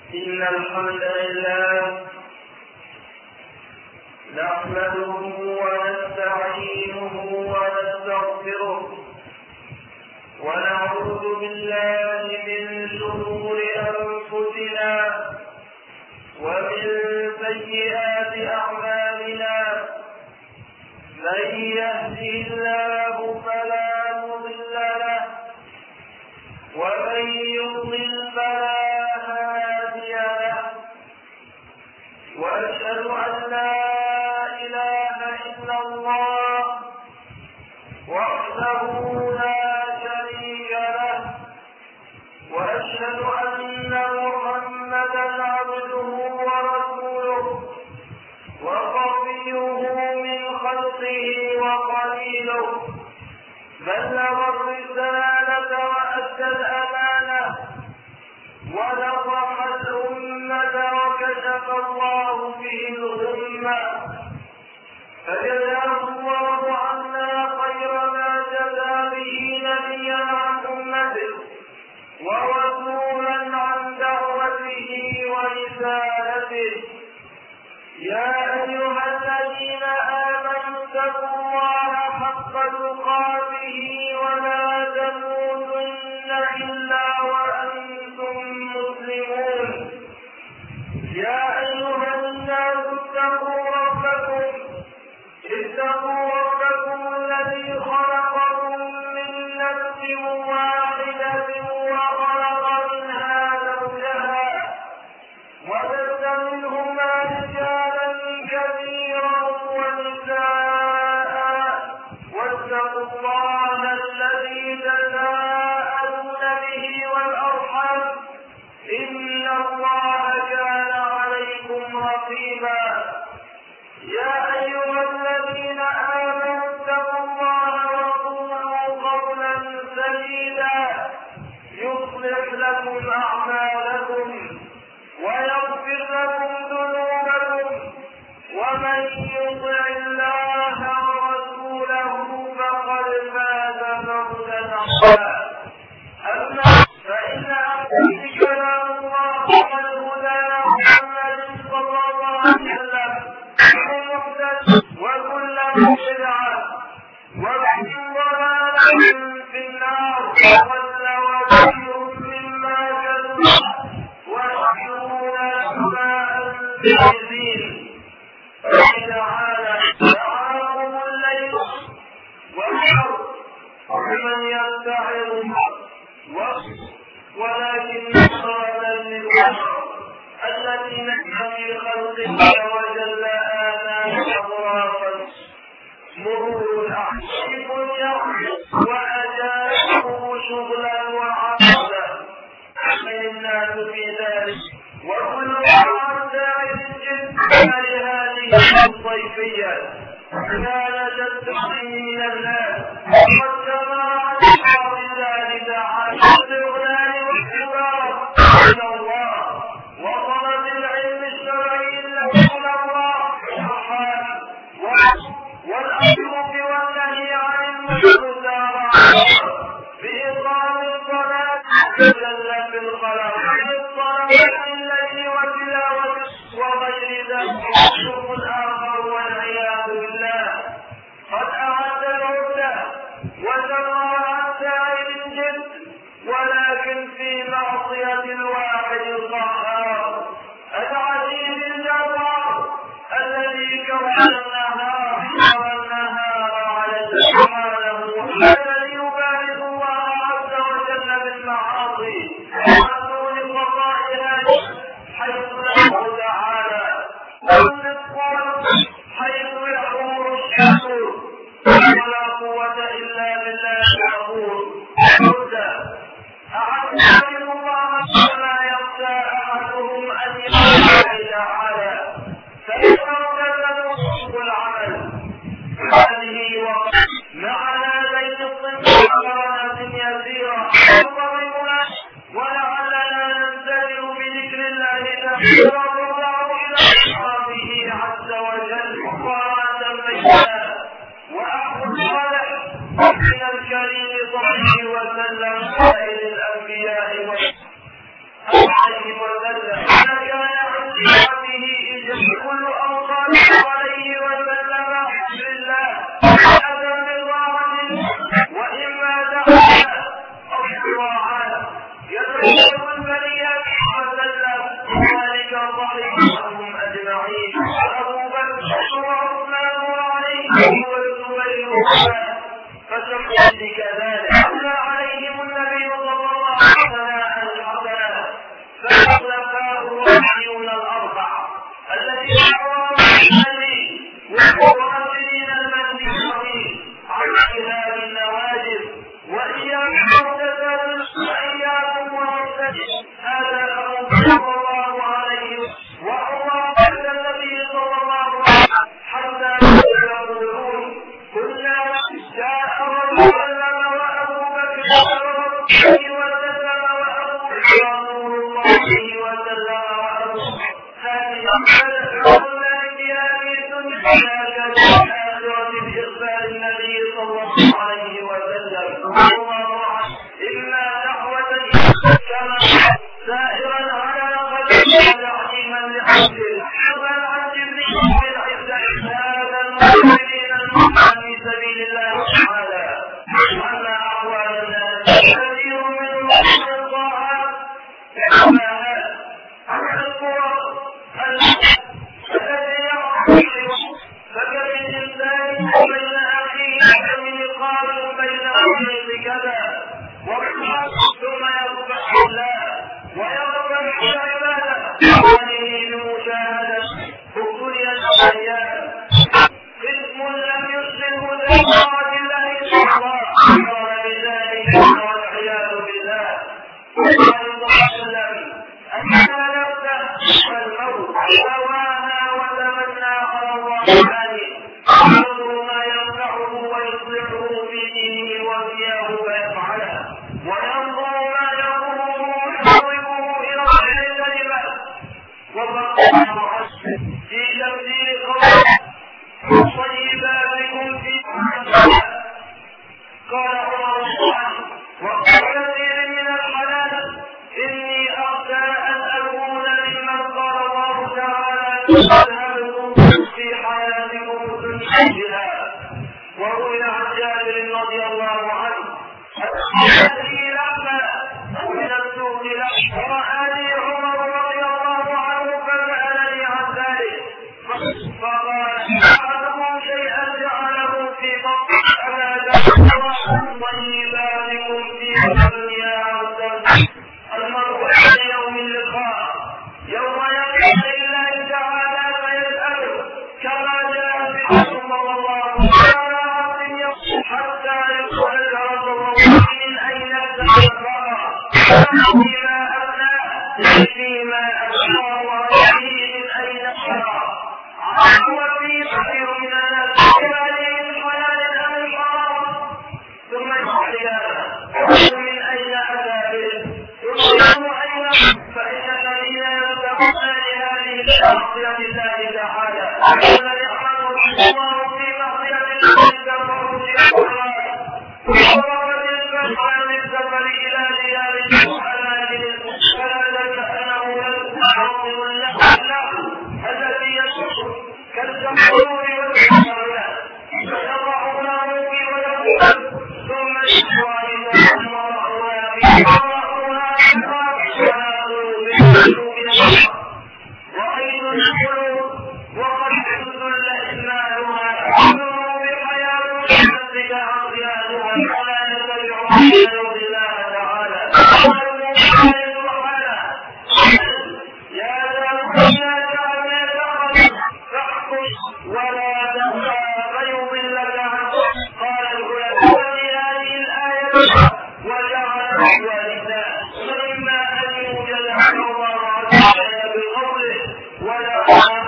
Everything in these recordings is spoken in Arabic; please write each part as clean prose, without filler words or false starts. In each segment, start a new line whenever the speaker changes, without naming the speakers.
إن الحمد لله نحمده ونستعينه ونستغفره ونعوذ بالله من شرور أنفسنا ومن سيئات أعمالنا من يهده الله فلا مضل له ومن يضلل فلا هادي له وأشهد أن لا إله إلا الله وحده لا شريك له وأشهد أن محمدا عبده ورسوله وصفيه من خلقه وقليله بلغ الرسالة وأدى الأمانة ونصح الأمة وكشف الله به الغمة فجزاه الله عنا خير ما جزى به نبيا عن أمته ورسولا عن دعوته ورسالته يا أيها الذين آمنوا اتقوا الله حق تقاته ولا تموتن إلا وأنتم مسلمون يا أيها الناس اتقوا ربكم الذي خلقكم من نفس واحدة وخلق منها زوجها وبث منهما رجالا كثيرا ونساء واتقوا الله الذي تساءلون به والأرحام إن الله كان عليكم رقيبا يا أيها الذين آمنوا اتقوا الله وقولوا قولا سديدا يصلح لكم أعمالكم ويغفر لكم ذنوبكم ومن يطع الله ورسوله فقد فاز فوزا عظيما أما فإن أحسن كلام الله والهدى محمد صلى الله عليه وسلم وكل بدعة وكل ضلالة في النار وكل وكيل مما كذب ويحشرون لما أنزل تعالى تعاقب الليل والحر ومن يتعظ ولكن صار للأمر التي نحن في خلقه وجل آناء أضرارا مرور الأحشيب وأجابه شغلا وعقلا من الناس في ذلك وكل أعداء الجد لهذه الصيفية كانت تستحي من الناس وقد جمع عن بعض الله تعالى الإغلال والحرار إلى الله وطلب العلم الشرعي الذي الله سبحانه والأمر والنهي عن المحرمات بإقام الصلاة جل في الخلق بالصلاة الليل وتلاوة وغير ذلك شرك آخر والعياذ بالله قد أعد العدة وجمع عن سائر الجد ولكن في معصية الواحد القهار العزيز الجبار الذي كره النهار على سبحانه الذي يبارك الله عز وجل بالمعاصي وعدون قضائها حيث له تعالى والرزق حيث يحور الشكر ولا قوة إلا بالله الغفور أعلم الله فلا يخشى أحدهم أن يقول تعالى فإنه تنصب العمل هذه وقت مع هذين الصنف حركات يسيرة تضربنا ولعلنا ننتهي بذكر الله تعالى والله إلى أصحابه عز وجل قراءة بيننا وأخذ الصالح من الكريم صلى الله عليه وسلم سائر الأنبياء عليه وسلم فسمعت كذلك أتى عليهم النبي صلى الله عليه وسلم الحسنة فالخلفاء الراشدون الأربعة الذين أمرهم بالنبي والمؤمنين المهديين عن خلال النواجذ وإياكم محدثات وإياكم ومحدثات هذا أمر صلى الله عليه وسلم وأمر النبي صلى الله عليه وسلم حتى يقولون كنا جاء وسلم وأبو بكر وسلم وأبو رسول الله وسلم وأبو هذه بإخبار النبي صلى الله عليه وسلم إلا دعوة كما سائرا على قدر تعليما لحسن حبا عن جبريل هذا المؤمنين المؤمنين في سبيل الله تعالى أن أحوال الناس كثير منهم الطاعات العبادات عن القرى التي يعرف فكم الإنسان بين أخيه من قال بين أخيه كذا ثم يصبح الله ويغفر العبادة وعليه بمشاهدة بطولية الأيام قسم لم يسلمه لطاعة الله تعالى قال بذلك والعياذ بالله قال وسلم أنها نفسه الموت هواها وتمنى على الله ينظر ما ينفعه ويصلحه في دينه وفيه فيفعله وينظر ما يضره ويحركه إلى غير كلمة وفقه في تبديل قوله طيباتكم في قال عمر وكثير من الحلال إني أخشى أن أكون ممن قال الله تعالى تذهبكم في حياتكم بها وروي عن جابر رضي الله عنه هذه لحمة من السوق فرآني عمر رضي الله عنه فسألني عن ذلك فقال أحدكم شيئا جعله في بطن ألا تحرم طيباتكم في الدنيا المرء عند يوم اللقاء يوم يقول لله تعالى فيسأله كما جاء في صلى الله عليه وسلم حتى يسأل رسول الله من أين تبرأ فيما أبنى فيما أبنى وعليه من أين أبنى وفي كثير من الناس عليه الحلال أم الحرام ثم يسأل من أين أتى به ثم أين فإن الذين يتبعون لهذه المعصية الله تعالى الذي أمره الله في معصية الله كفروا في القرآن ووقت الفرقان للسفر إلى ديار الحلال فلا كأنه يستعظم له التي يشعر كالجمهور والجمهورات يضعونه ويقول ثم يشعر ثم رأوها في وأيضا القلوب وقد تذل إسماعها تمر بحياة نفسك عصيانها ولا يتبعها يرضي الله تعالى يا فاحكم ولا تخشى فيضلك عنه قال العلماء في هذه الآية وجعل والداه فإما أن يوجد الله تعالى بقوله ولا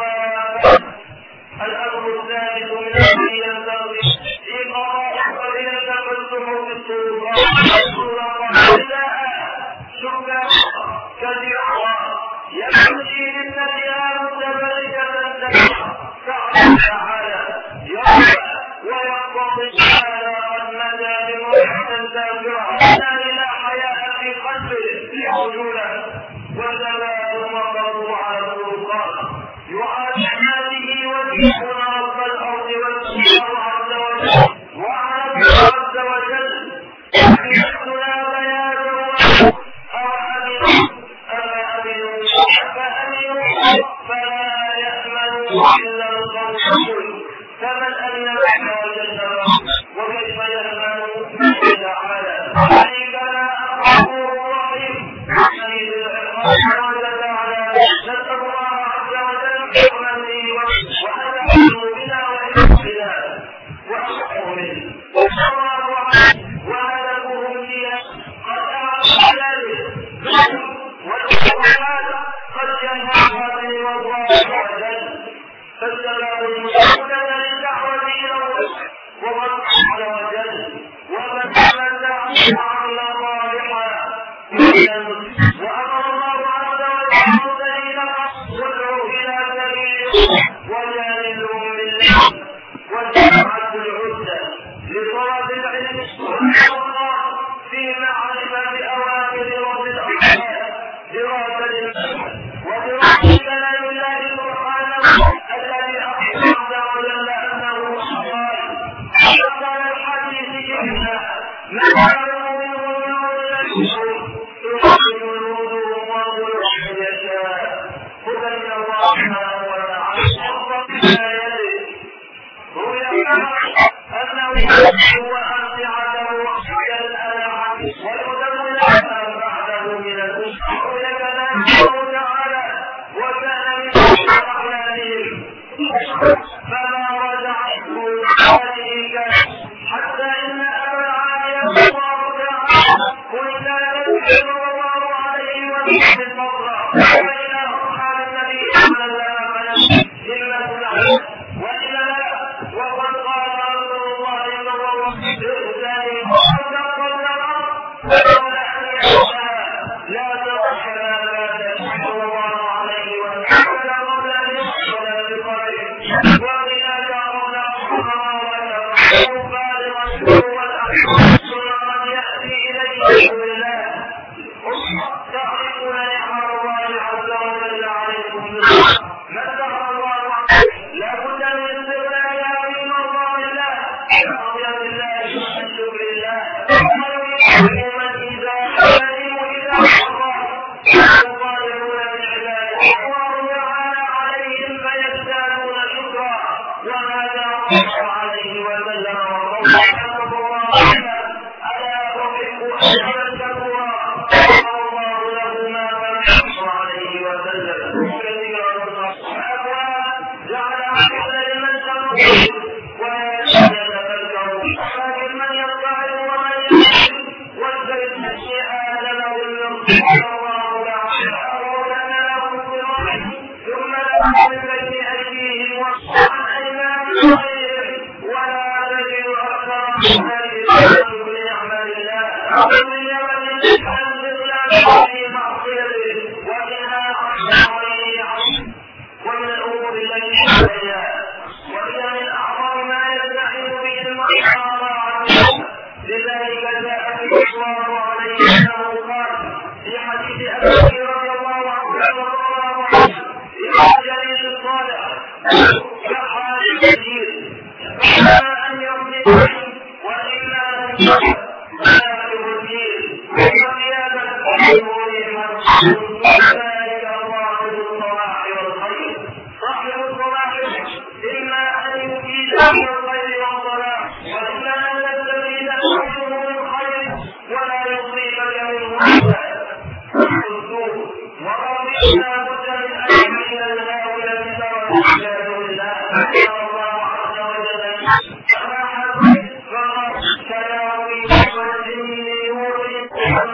الأمر الثالث من الذي ينبغي في قضاء قضية فالصحف السلطان شكا كثيرا يمشي للنبيان متبركة تعالى تعالى ويقضي تعالى قد مدى بمحسن تابعنا إلى حياء في قلبه عجولا وزباد مضر على الفرقان يعاني ويكون رب الأرض والسماء عز وجل وعلى عز وجل يحسنا بيانه أو أمنوا أما أمنوا فأمنوا فلا يأمنوا إلا القوم الخلاف وأصحوا منه وهلكوهم فيها قد أعطوا ذلك والأحوال قد جناها من الله عز وجل فاستجابوا المسلمين للدعوة إلى الله ومن عز وجل ومن تمتع عملا صالحا وأمر الله عز وجل المرسلين وادعوا إلى سبيله وجادلهم بالله وجمعت العدة لطلب العلم والله في معرفة أوامر رب الأرحام دراسة ودراسة كلام الله سبحانه الذي أخبر عز وجل أنه قال الحديث جميعا ما كانوا منه يؤمنون الوجوه والقلوب يشاء هدى من الله سبحانه وتعالى لا يدري أنه وأمتعته وحيا الألعاب ويدمر بعده من الأسر ويكلمه تعالى وكان من أحلامهم فما رجعته ذلك حتى إن أبا العالي الله تعالى قل لا يذكر الله عليه وسلم فضلا وإلى أصحاب النبي صلى الله عليه وسلم إنه لعب وإلى لا وقد قال رسول الله صلى الله عليه وسلم وصدق النار ولولا أن يشاء لا ترحم صلى الله عليه وسلم قبل أن يحصل بقدره وقيل قبل الحرام وتفعله بالغ والأحسن ثم قد يأتي إليه بالله تعرفون نعم الله عز وجل عليكم مدح الله لا بد من استغناء من مرضات الله رضي الله عن شكر الله ومن إذا علم إذا حضر الظالمون من عباده الله تعالى عليهم فيزدادون شكرا وهذا الله عليه وسلم والله حفظ الله ألا تحب أن الشكور الله له ما فنحن عليه وسلم كثيرا جعل أحسن لمن تنصر ويتفكر ولكن من يطلع ومن يحسن والبيت الشيء له المرسل الله تعالى ولنا له الصراط ثم له من بين أيديهم وعن أيمانهم ولا تجد أكثرهم ذلك بنعمة الله ومن يمن في معصيته ومنها ومن الأمور التي عليها وهي من أعظم ما يستعين به المرء عنه لذلك جاء في الله عليه أنه قال في حديث أبي رضي الله عنه الجليل الصالح كحال الجليل إما أن يمضي وإما أن يمضي ولا يبديل وقياما أمورهم ذلك الله بالصلاح والخير صاحب الصلاح إما أن يفيد من الخير والصلاح وإما أن يستفيد منه من خير ولا يصيبك منه السوء وربنا بد من أجمعين الهاولة عباد الله الله عز وجل كما حدث كلاوي والجن يوحي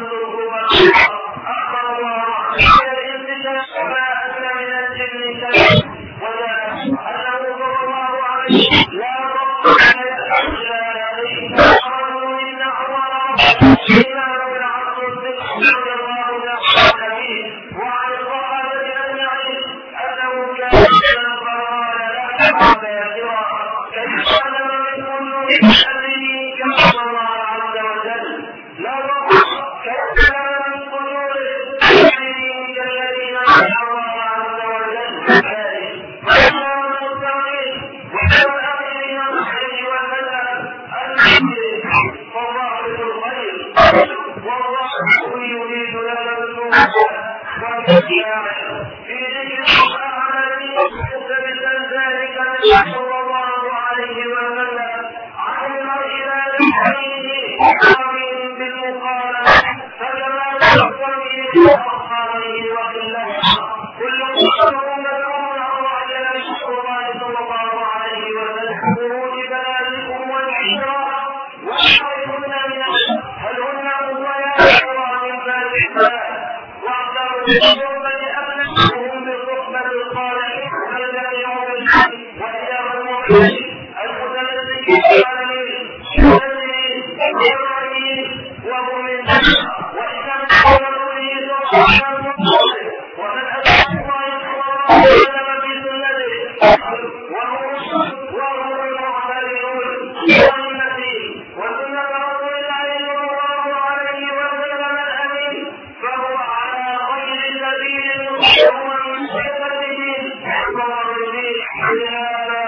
أخبر الله إلى الانتشار ما أتى من الجن شيء ولا أنه صلى الله عليه لا رب إلا عليه أخرجوا من أعوار إمام العصر رضي الله تعالى فيه وعن الصحابة أجمعين أنه كان فقال لا تحب يسرا كيف علم من كل أمره كما الله عز وجل لا رب كيف علم من صدور أمره كالذين يدعو الله عز وجل وإمام المستقيم وحول أمر من الخير والمدى المسلم فضاحك الخير والله يريد لنا السوء والإسلام في ذكر الأعمال مقتبسا ذلك من صلى الله عليه وسلم عن المرء لا يحييه ومن بالمقالة فكما يحصل أصحابه وخلافه كل مدعو عن الله صلى الله عليه وسلم وبصحبة أبنائهم بصحبة الصالحين فليقعوا بالحق وإياهم المؤمنين المتمسكين بالعالمين المسلمين والرحيمين وهم من جنة وإذا من رسوله صلى الله عليه وسلم ومن أتى الله صلى الله عليه وسلم في سنته وهم المعتبرون والنبي وسنة رسول الله صلى الله عليه وسلم الأمين فهو على خير سبيل مستقيم من صفته ومرضيه لهذا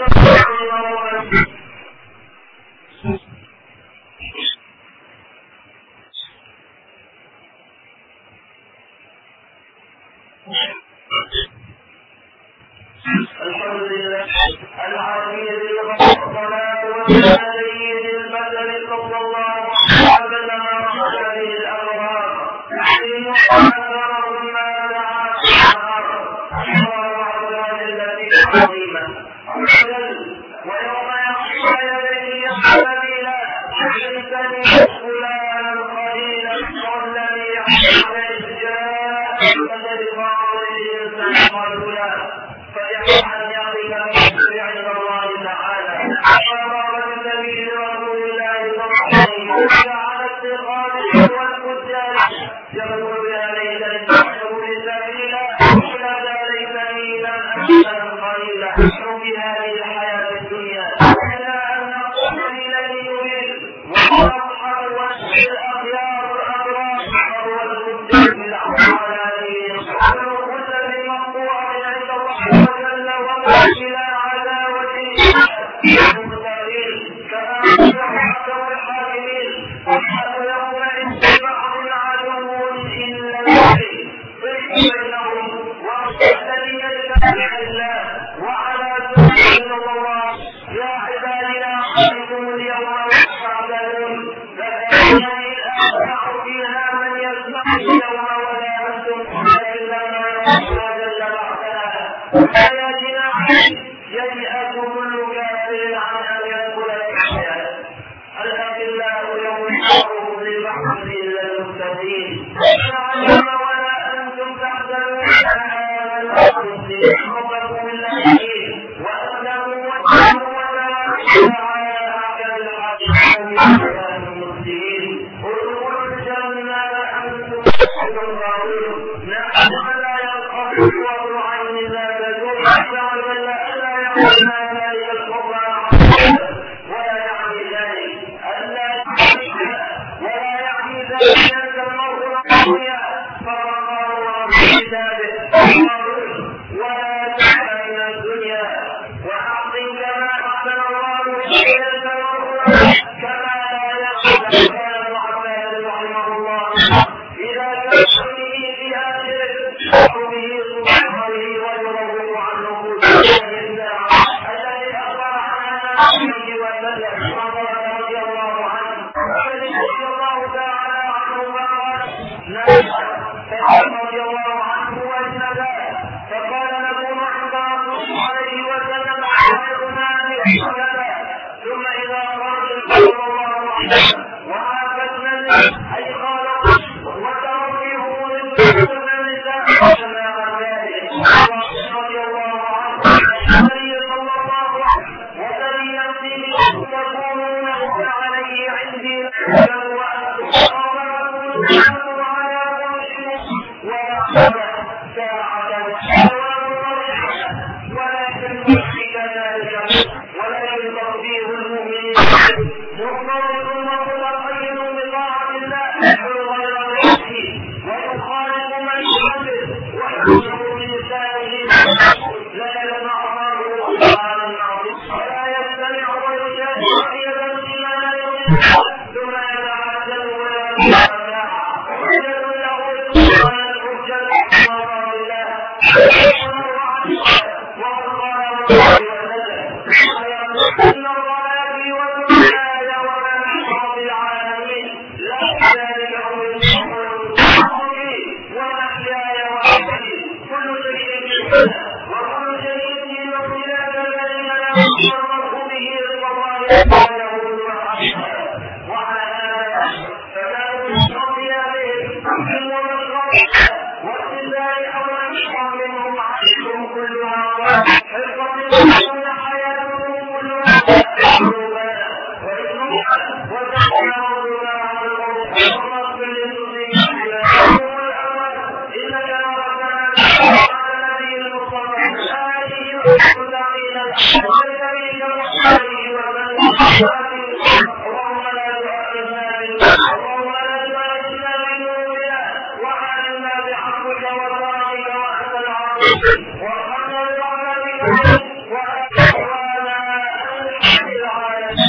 الحمد لله العزيز الصلاة والسلام على سيد البشر صلى الله عليه وسلم وعلى الأبرار أكثرهم ما دعا التي عظيمة ويوم يحصى يديه الذين يحسني فلانا قليلا والذي يحسن جاء فلقاء الإنسان قلولا فيحب أن يقف عند الله تعالى فقال سبيل رسول الله صلى الله عليه وسلم على اتقاده والفجار يقول يا ليتني اتخذت سبيلا ولا ليتني لم أحسن قليلا في هذه الحياة الدنيا إلا أن نقوم إليه يريد ونصحى وجه الأخيار الأبرار وهو الفجار بالأعمال هذه كل مقطوع عند الله وجل وعلا إلى عداوته المستقيم كما أنزل الحاكمين وحتى يوم عند بعض العدو إلا الذي بينهم والذين يتبع الله وعلى سبيل الله يا عبادي لا أحبكم اليوم وتعلمون فإنني أسمع فيها من يسمع اليوم ولا أنتم إلا ما يرحم جل وعلا وآياتنا ييأس كل كافر عن أن يدخل الحياة الأخلاء يوم يحضرهم لبعض إلا المتقين ولا أنتم تحزنون آمنوا ربكم الذين وأسلموا واتقوا ولا على أحكام الحاكمين المسلمين ادخلوا الجنة أنتم تحزنون نعم لا يلقى قوة عين لا تدور وجل ألا يقول ذلك القرآن ولا يعني ذلك ألا ولا يعني ذلك أن المرء قوية فقال الله في كتابه ولا تحزن من الدنيا وأحسن كما أحسن الله إليك كما لا يحزن كان عباد رحمه الله إذا كان في آخره وحبه سبحانه ويروه عن نفوس الذي أخبر عن عليه وسلم وقال رضي الله عنه رضي الله تعالى عنه فقال رضي الله عنه وجنبه فقال نكون عند رسول عليه وسلم على ثم إذا خرج صلى الله عليه وسلم وعافتنا أي قال وتركه للنساء رضي الله عنه النبي صلى الله عليه وسلم نفسه تكونون عليه عندي وأنتم على ولا ساعة ولكن كذلك ولكن تطبيق المؤمنين مضطرد ومتقيد بطاعة الله غير نفسه ويخالف من يحدث ويحدث بلسانه لا يسمع الله سبحانه ولا يستمع ويشاهد وحيدا فيما لا يريد ثم يتعجل ولا يتعجل ويجد له سبحانه الحجة وقال الله إن الله يأتي والدنيا وما نحن بالعالمين لا ذلك هو ومحياي ومماتي كل شيء وكل شيء في مصيرة الذين لا يشرك به رضا الله سبحانه وعلى هذا فلا تشرك به ومشرك اللهم لا تؤاخذنا بذنوبنا وعلمنا بعفوك وكرمك واحسن عافيتك وارحمنا برحمتك وأكرمنا أن العالمين.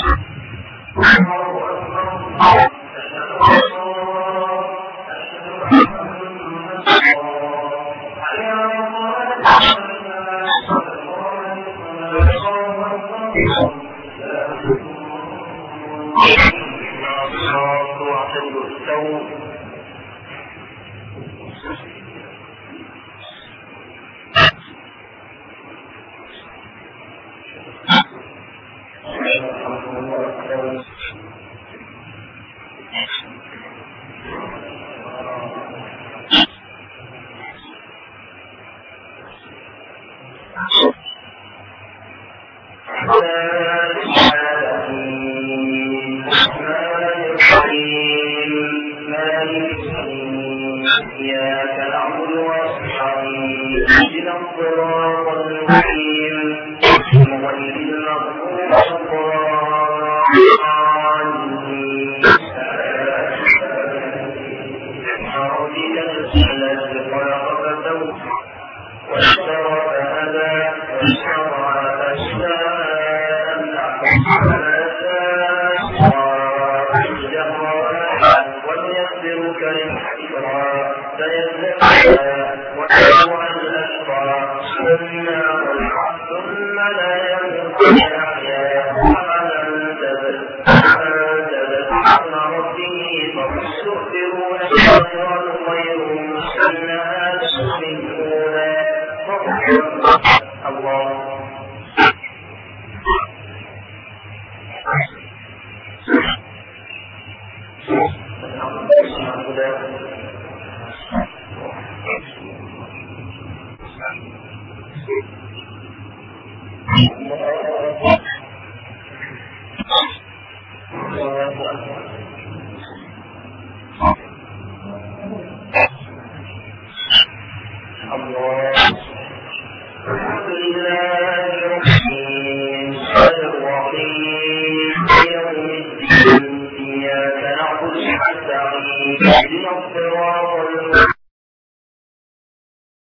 اهدنا الصراط